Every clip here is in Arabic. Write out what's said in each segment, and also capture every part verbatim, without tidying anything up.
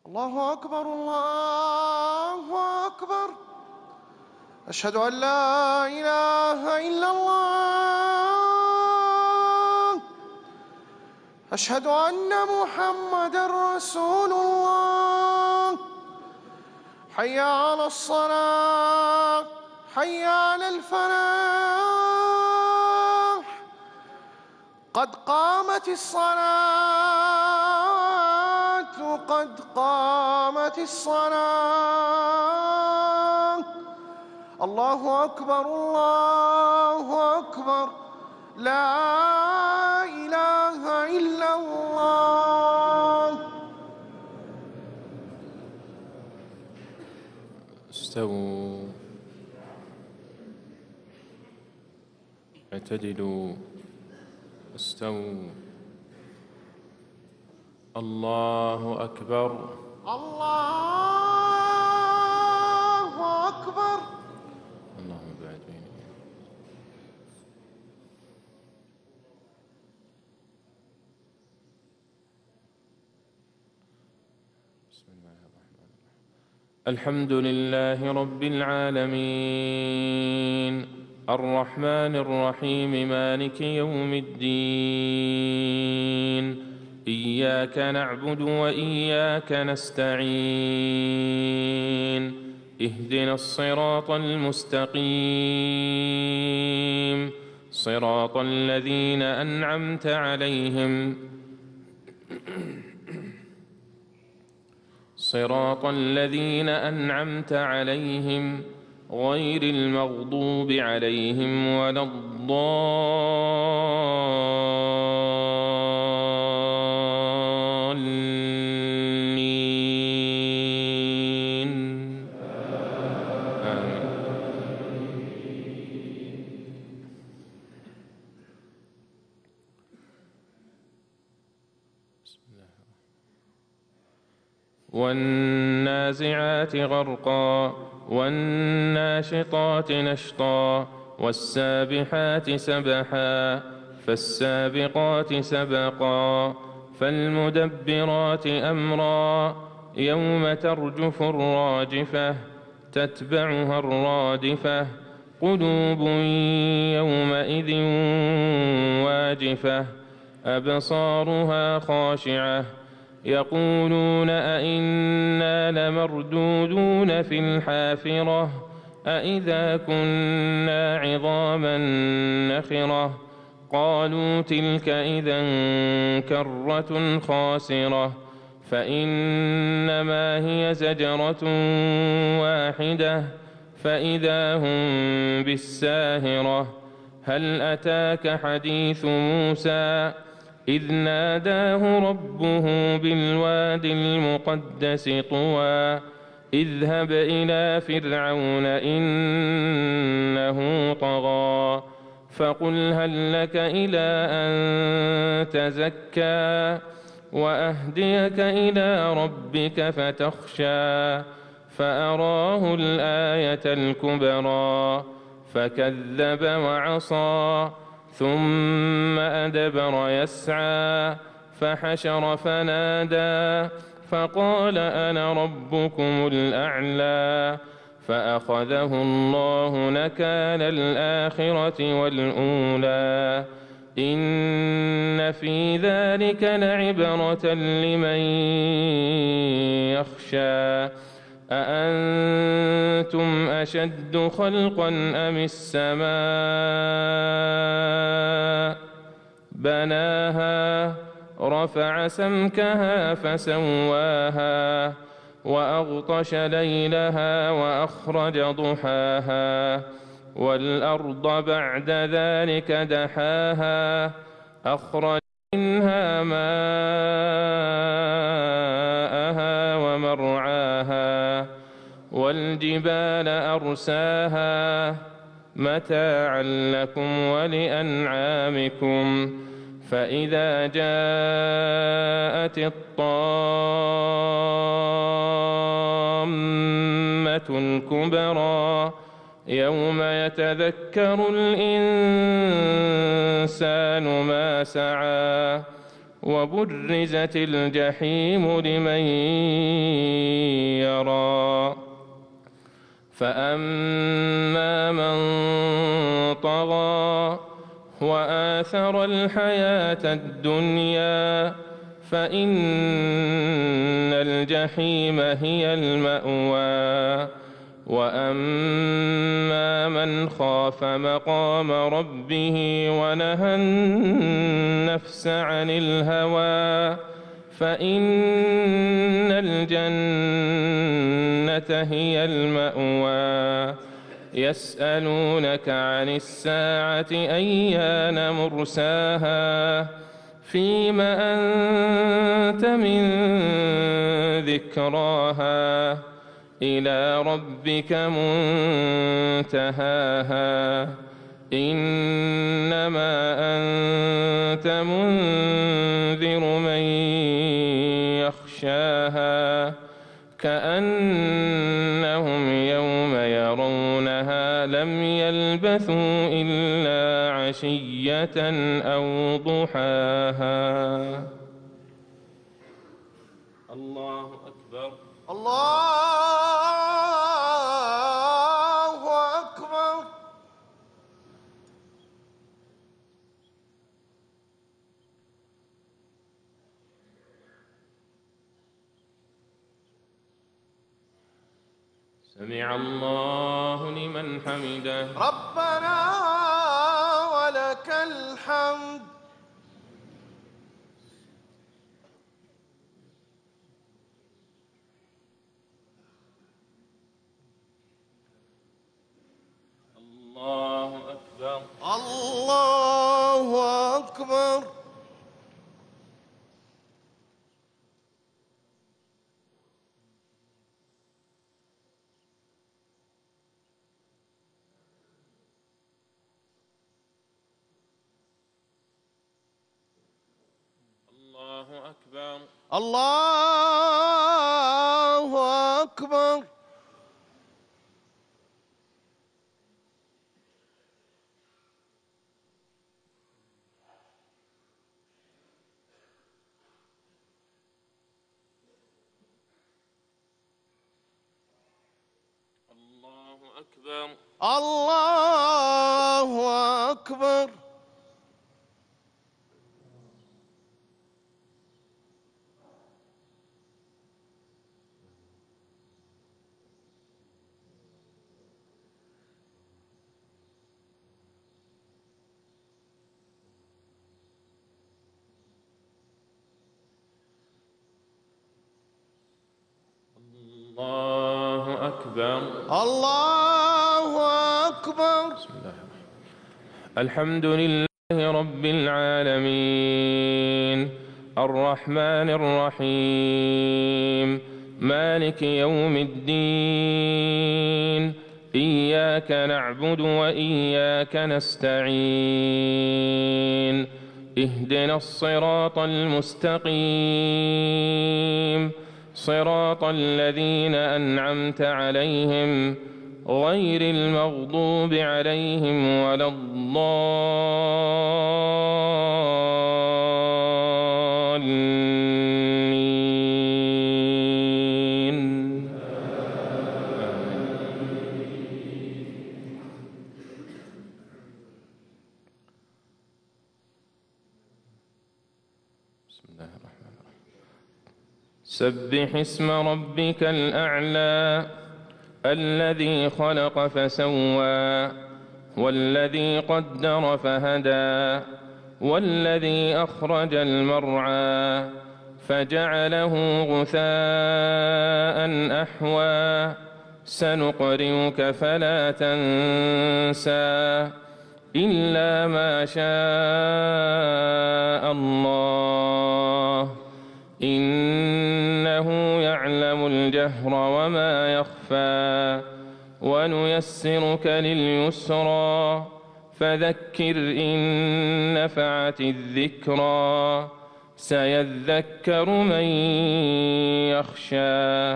الله أكبر الله أكبر. أشهد أن لا إله إلا الله. أشهد أن محمدًا رسول الله. حي على الصلاة، حي على الفلاح، قد قامت الصلاة، قد قامت الصلاة. الله أكبر الله أكبر. لا إله إلا الله. استووا، اعتدلوا، استووا. الله أكبر الله أكبر. اللهم بعد بيني. بسم الله الرحمن الرحيم. الحمد لله رب العالمين، الرحمن الرحيم، مالك يوم الدين. إياك نعبد وإياك نستعين. اهدنا الصراط المستقيم، صراط الذين أنعمت عليهم صراط الذين أنعمت عليهم غير المغضوب عليهم ولا الضالين. آمين. بسم الله. والنازعات غرقا، والناشطات نشطا، والسابحات سبحا، فالسابقات سبقا، فالمدبرات أمرا. يوم ترجف الراجفة، تتبعها الرادفة، قلوب يومئذ واجفة، أبصارها خاشعة، يقولون أئنا لمردودون في الحافرة، أئذا كنا عظاما نخرة. قالوا تلك إذا كرة خاسرة، فإنما هي زجرة واحدة فإذا هم بالساهرة. هل أتاك حديث موسى إذ ناداه ربه بالواد المقدس طوى. اذهب إلى فرعون إنه طغى، فقل هل لك إلى أن تزكى وأهديك إلى ربك فتخشى. فأراه الآية الكبرى فكذب وعصى، ثم أدبر يسعى، فحشر فنادى، فقال أنا ربكم الأعلى. فأخذه الله نكال الآخرة والأولى. إن في ذلك لعبرة لمن يخشى. أأنتم أشد خلقا أم السماء بناها رفع سمكها فسواها وأغطش ليلها وأخرج ضحاها والأرض بعد ذلك دحاها أخرج منها ماءها ومرعاها والجبال أرساها متاعا لكم ولأنعامكم. فإذا جاءت الطامة الكبرى يوم يتذكر الإنسان ما سعى وبرزت الجحيم لمن يرى فأما من طغى وآثر الحياة الدنيا فإن الجحيم هي المأوى وأما من خاف مقام ربه ونهى النفس عن الهوى فإن الجنة هي المأوى يسألونك عن الساعة أيان مرساها فيم أنت من ذكراها إلى ربك منتهاها إنما أنت منذر من يخشاها كأنهم يوم يرونها لم يلبثوا إلا عشية أو ضحاها. الله أكبر. الله أكبر. سمع الله لمن حمده. ربنا ولك الحمد. الله أكبر. الله أكبر. الله أكبر. الله أكبر. الله أكبر. الله أكبر. الله أكبر. الله أكبر. بسم الله الحمد لله رب العالمين الرحمن الرحيم مالك يوم الدين إياك نعبد وإياك نستعين اهدنا الصراط المستقيم صراط الذين أنعمت عليهم غير المغضوب عليهم ولا الضالين. بسم الله الرحمن الرحيم. سبح اسم ربك الأعلى الذي خلق فسوى والذي قدر فهدى والذي أخرج المرعى فجعله غثاء أحوى سنقرئك فلا تنسى إلا ما شاء الله إنه يعلم الجهر وما يخفى ونيسرك لليسرى فذكر إن نفعت الذكرى سيذكر من يخشى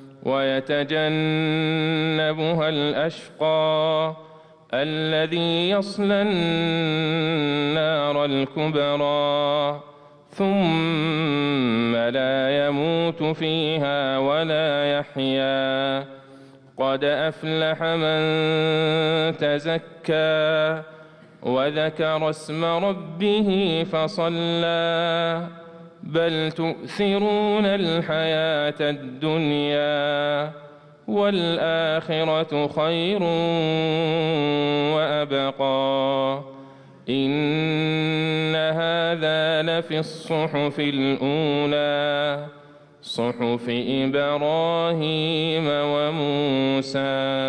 ويتجنبها الأشقى الذي يصلى النار الكبرى ثم لا يموت فيها ولا يحيا. قد أفلح من تزكى وذكر اسم ربه فصلى بل تؤثرون الحياة الدنيا والآخرة خير وأبقى. إن هذا لفي الصحف الأولى صحف إبراهيم وموسى.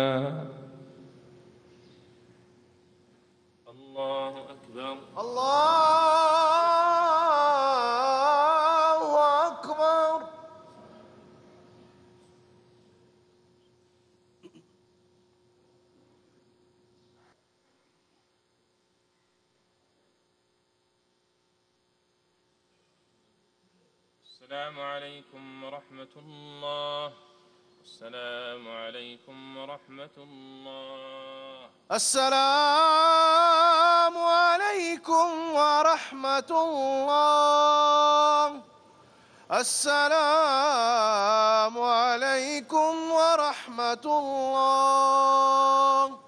الله أكبر. الله أكبر. السلام عليكم ورحمة الله. السلام عليكم ورحمة الله. السلام عليكم ورحمة الله. السلام عليكم ورحمة الله.